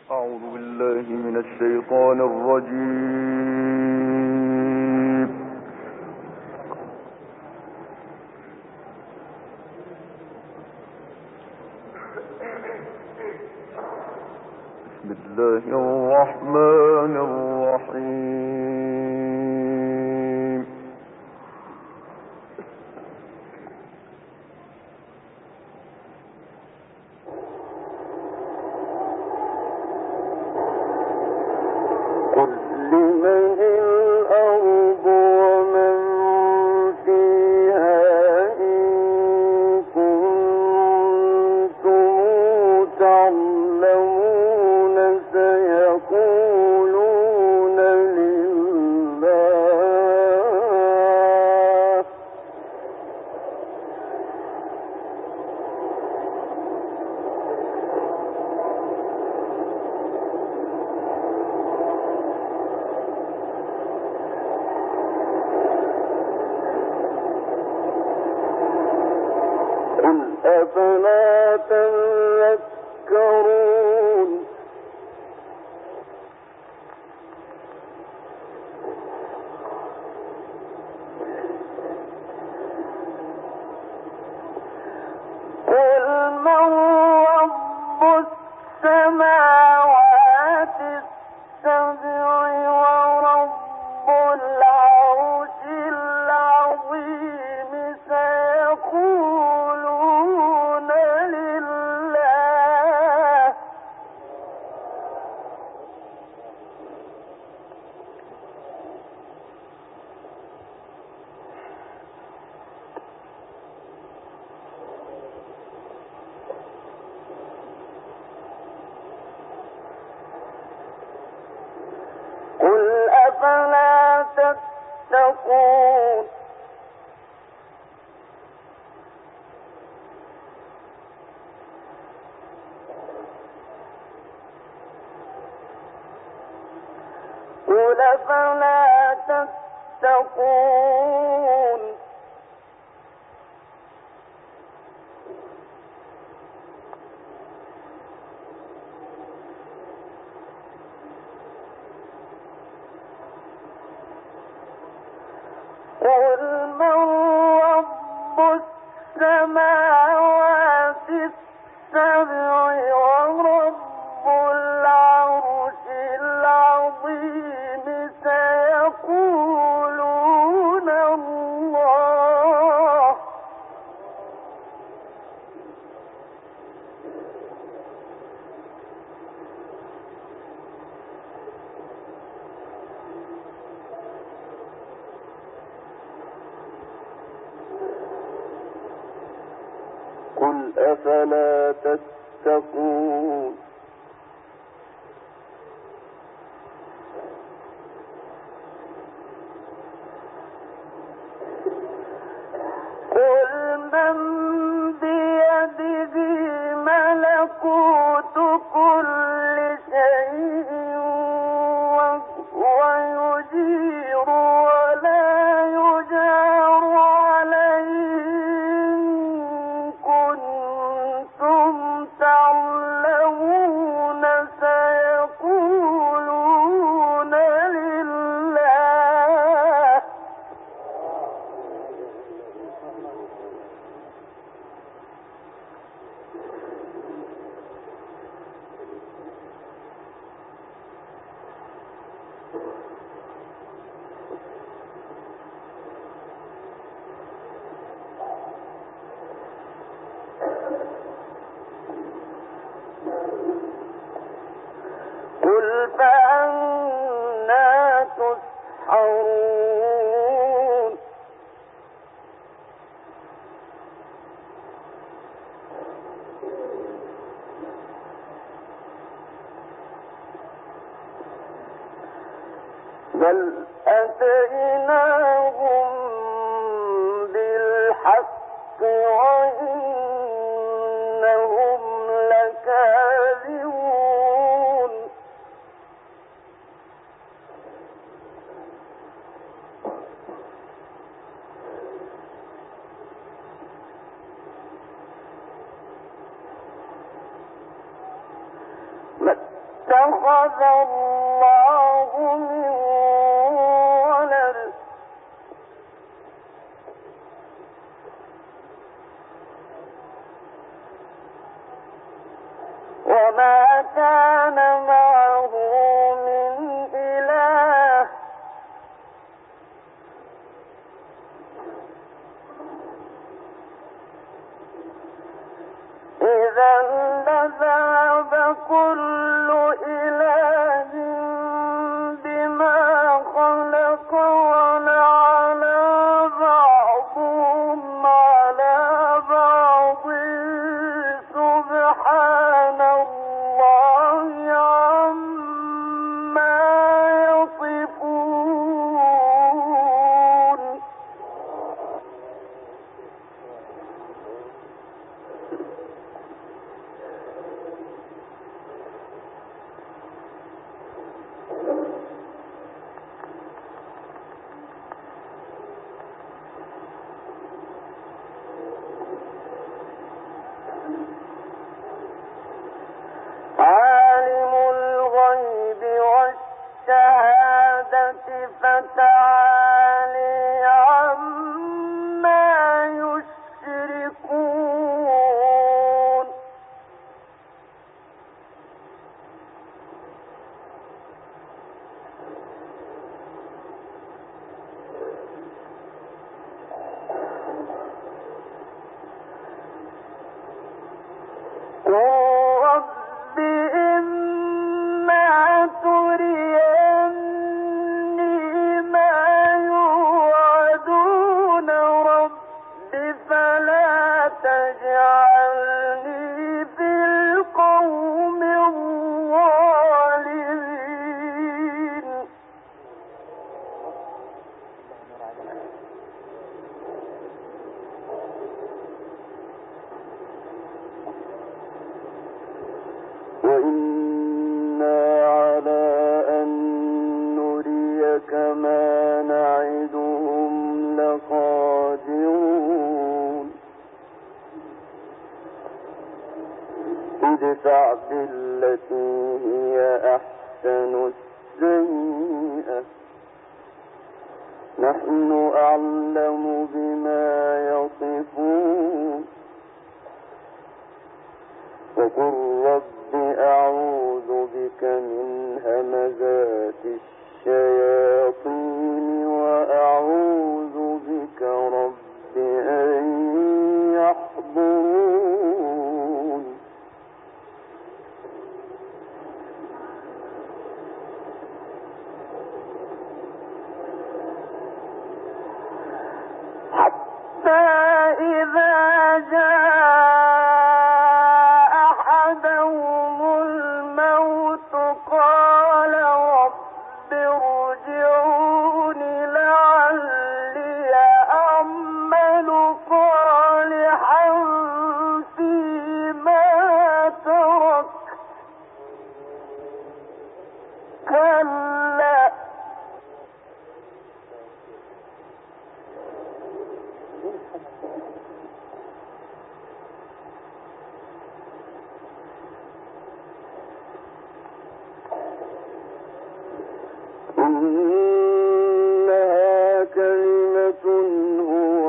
أعوذ بالله من الشيطان الرجيم. بسم الله الرحمن الرحيم. قل لمن الأرض ومن فيها إن كنتم تعلمون سيقولون لله. قل أفلا تذكرون. قل من رب السماوات السبع ورب العرش العظيم سيقولون لله. قل أفلا تتقون. قل أفلا تتقون. قل من رب السماوات السبع ورب العرش العظيم سيقولون الله. قل أفلا تتقون. قل من بيده ملكوت كل شيء وهو يجير ولا يجار عليه إن كنتم تعلمون سيقولون لله. قل فأنا تسحرون. بل أتيناهم بالحق وإنهم لكاذبون. اتخذ الله من ولد وما كان معه من إله إذا لذهب كل إله بما خلق ولعلى بعضهم على بعض سبحان الله عما يصفون عالم الغيب والشهادة فتعالي عما يشركون رب إما تريني ما يوعدون رب فلا تجعلني في القوم الظالمين وإنا على أن نريك ما نعدهم لقادرون ادفع بالتي هي أحسن السيئة نحن أعلم بما يصفون وقل رب أعوذ بك من همزات الشياطين وأعوذ بك رب أن يحضرون حتى إذا جاء أحدهم الموت قال رب ارجعون لعلي أعمل صالحا فيما ترك كلا إنها كلمة هو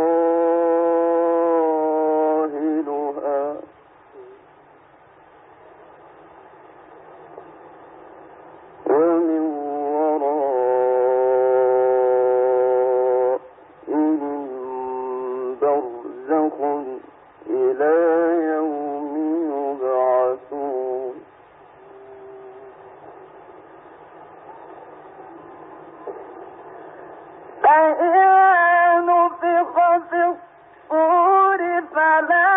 قائلها ومن ورائهم برزخ إلى يوم يبعثون فإذا نفخ في الصور فلا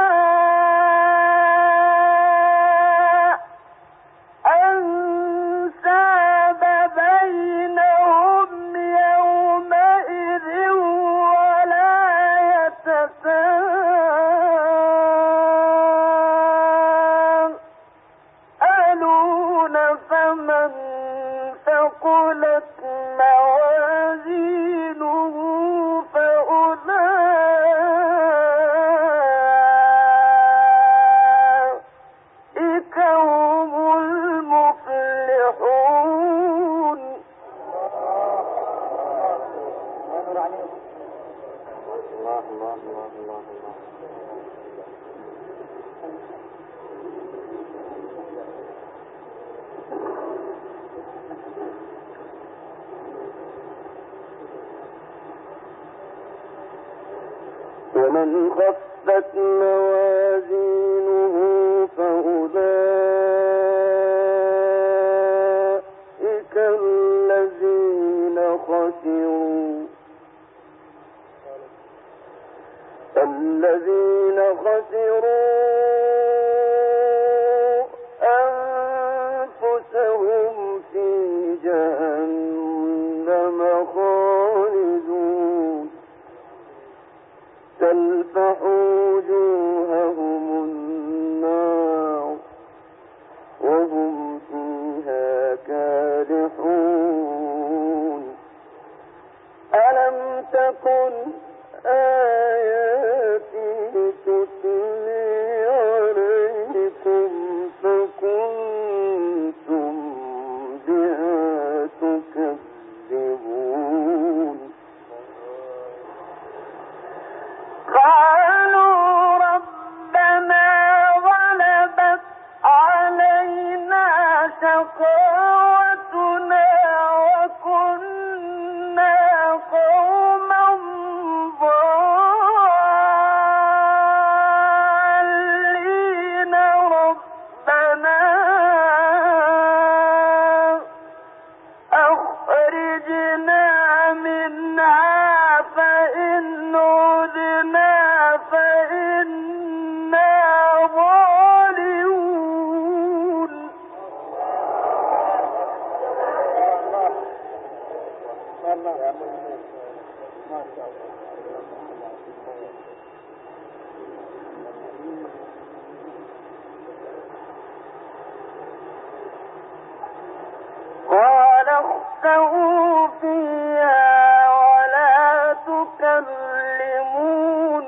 أنساب بينهم يومئذ ولا يتساءلون فمن ثقلت موازينه فأولئك هم المفلحون ومن خفت موازينه فأولئك الذين خسروا أنفسهم في جهنم خالدون تلفح وجوههم النار وهم فيها كالحون ألم تكن آياتي تتلي عليكم فكنتم بها تكذبون قالوا ربنا غلبت علينا شقوتنا وكنا قوما ضالين ربنا أخرجنا منها فإن عدنا فإنا ظالمون قال اخسئوا فيها ولا تكلمون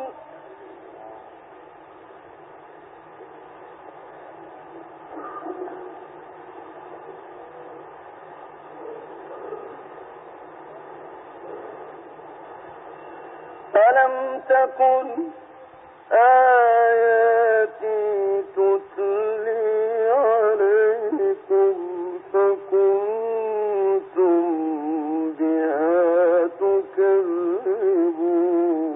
ألم تكن آياتي تتلي عليكم فكنتم بها تكذبون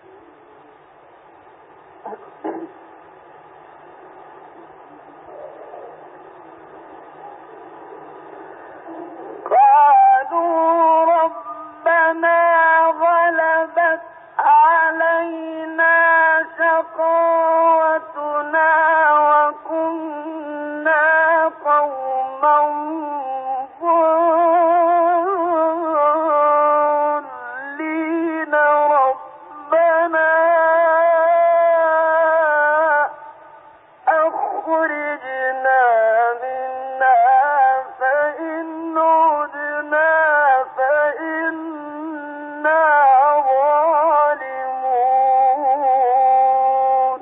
قالوا ربنا غلبت علينا شقوتنا وكنا قوما ضالين ربنا أخرجنا منها فإن عدنا فإنا ظالمون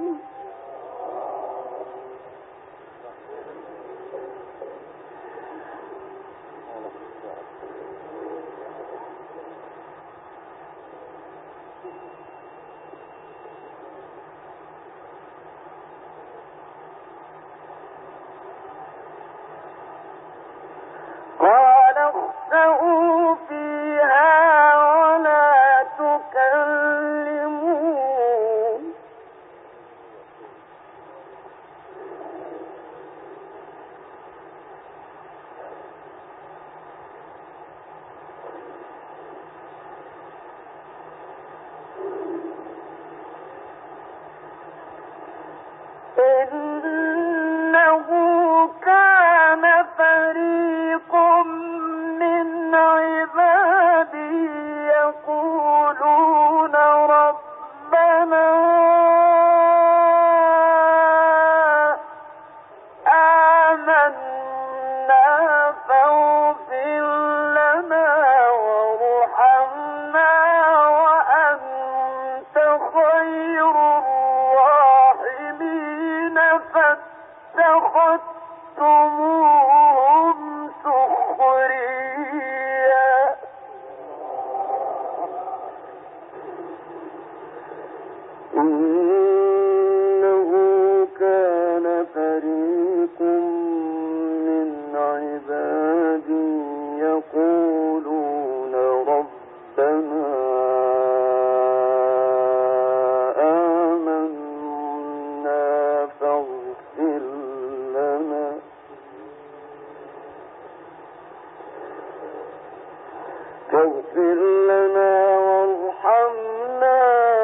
فاغفر لنا وارحمنا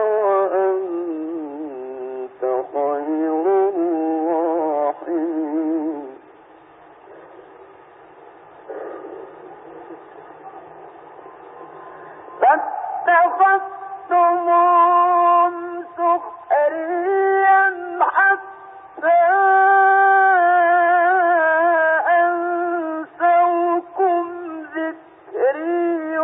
وأنت خير الراحمين. فاتخذتموهم سخريا حتى أنسوكم ذكري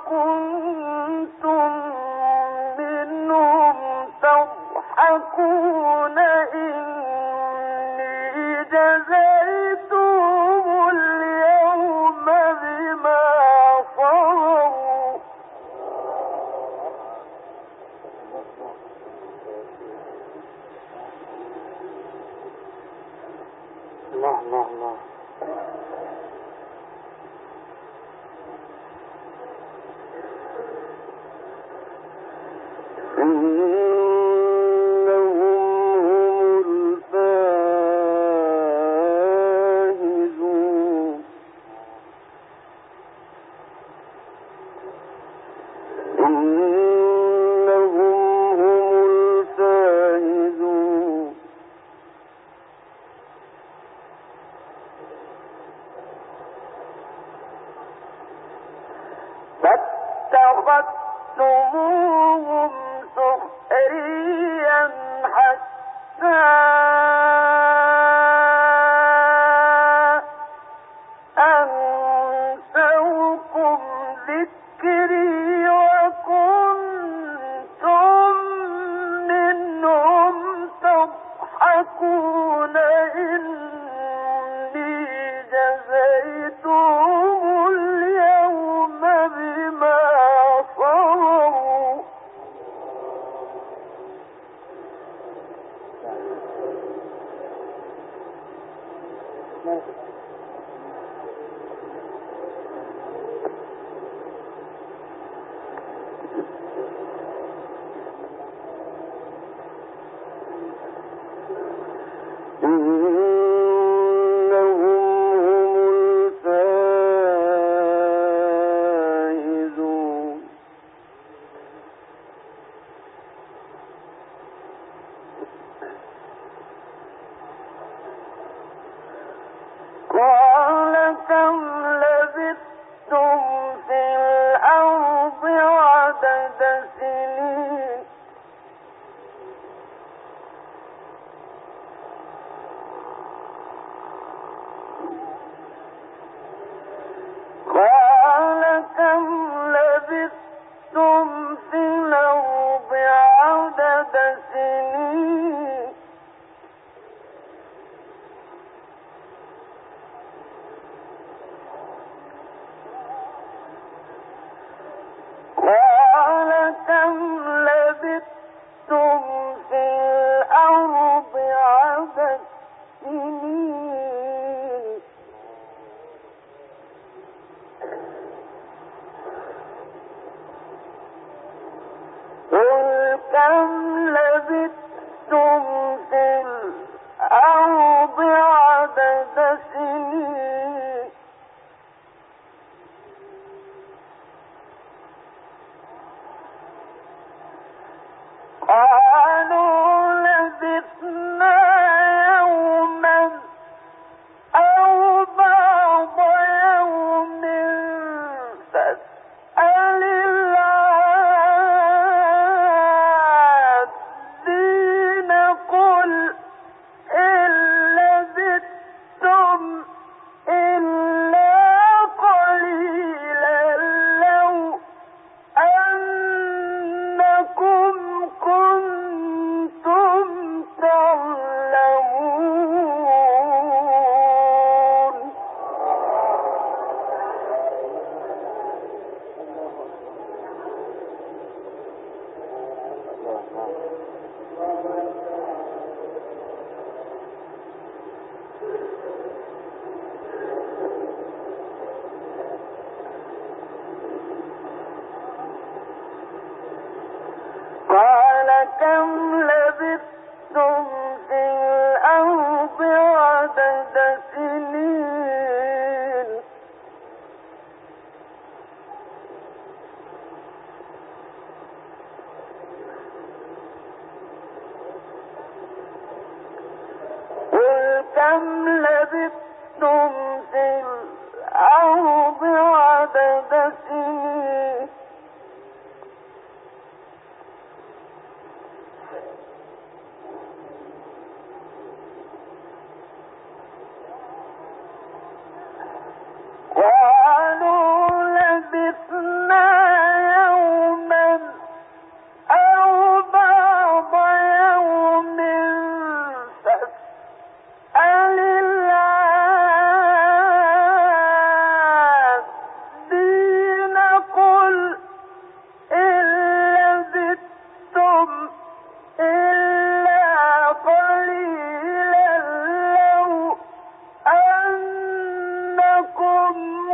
وكنتم منهم تضحكون. إني جزيتهم اليوم بما صبروا. الله الله الله. فاتخذتموهم سخريا حتى أنسوكم ذكري وكنتم منهم تضحكون. إني جزيتهم اليوم بما صبروا. قال كم لبثتم في الأرض عدد سنين. قال كم لبثتم في الأرض عدد سنين. قال كم لبثتم في الأرض عدد سنين.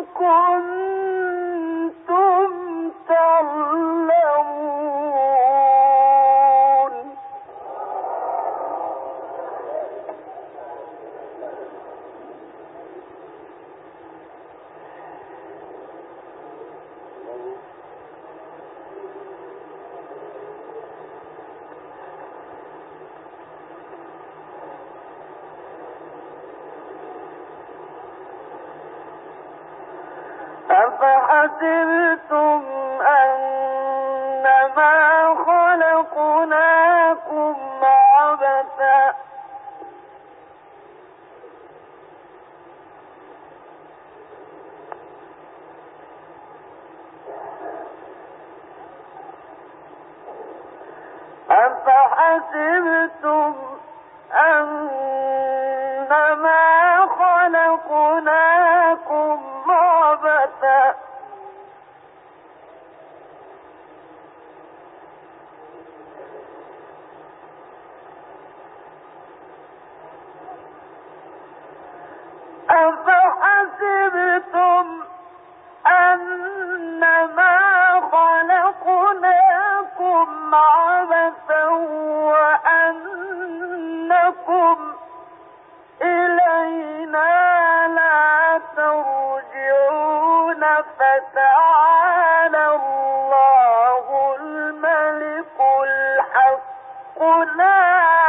كنتم تعلمون. أفحسبتم أنما خلقناكم عبثا أفحسبتم أنما خلقناكم عبثا أفحسبتم أنما خلقناكم عبثا وأنكم إلينا لا ترجعون فتعالى الله الملك الحق لا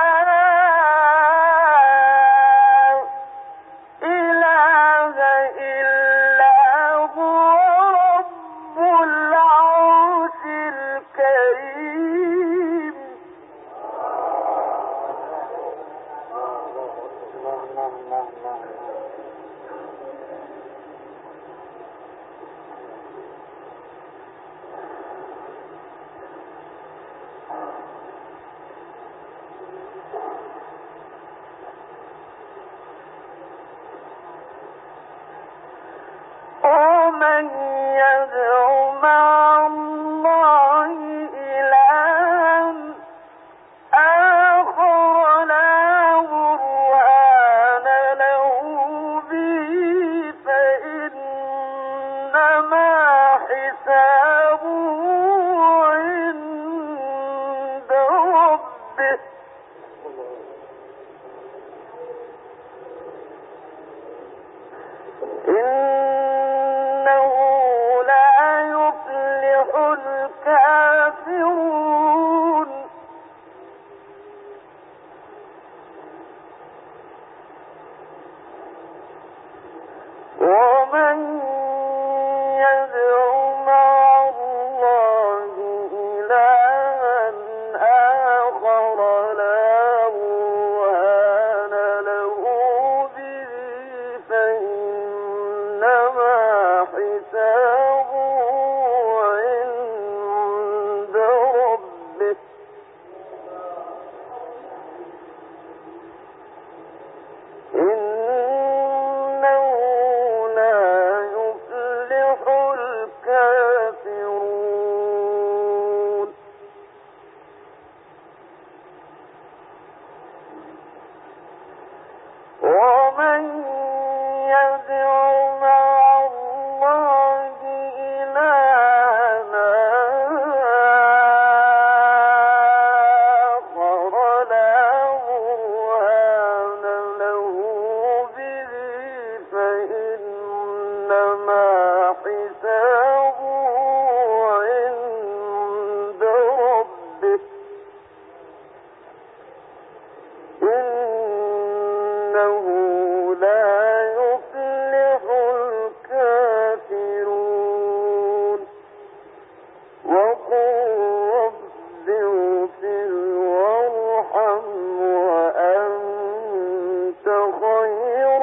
إله إلا هو رب العرش الكريم. ومن يدع مع الله إلها آخر لا برهان له به فإنما حسابه عند ربه إنه لا يفلح الكافرون. ومن يدع مع الله إلها آخر لا برهان له به فإنما حسابه عند ربه إنه لا يفلح الكافرون. ومن يدع مع الله إلها آخر لا برهان له به فإنما حسابه عند ربه إنه لا يفلح الكافرون. وقل رب اغفر وارحم وأنت خير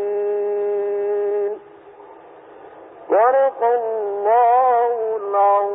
الراحمين. صدق الله العظيم.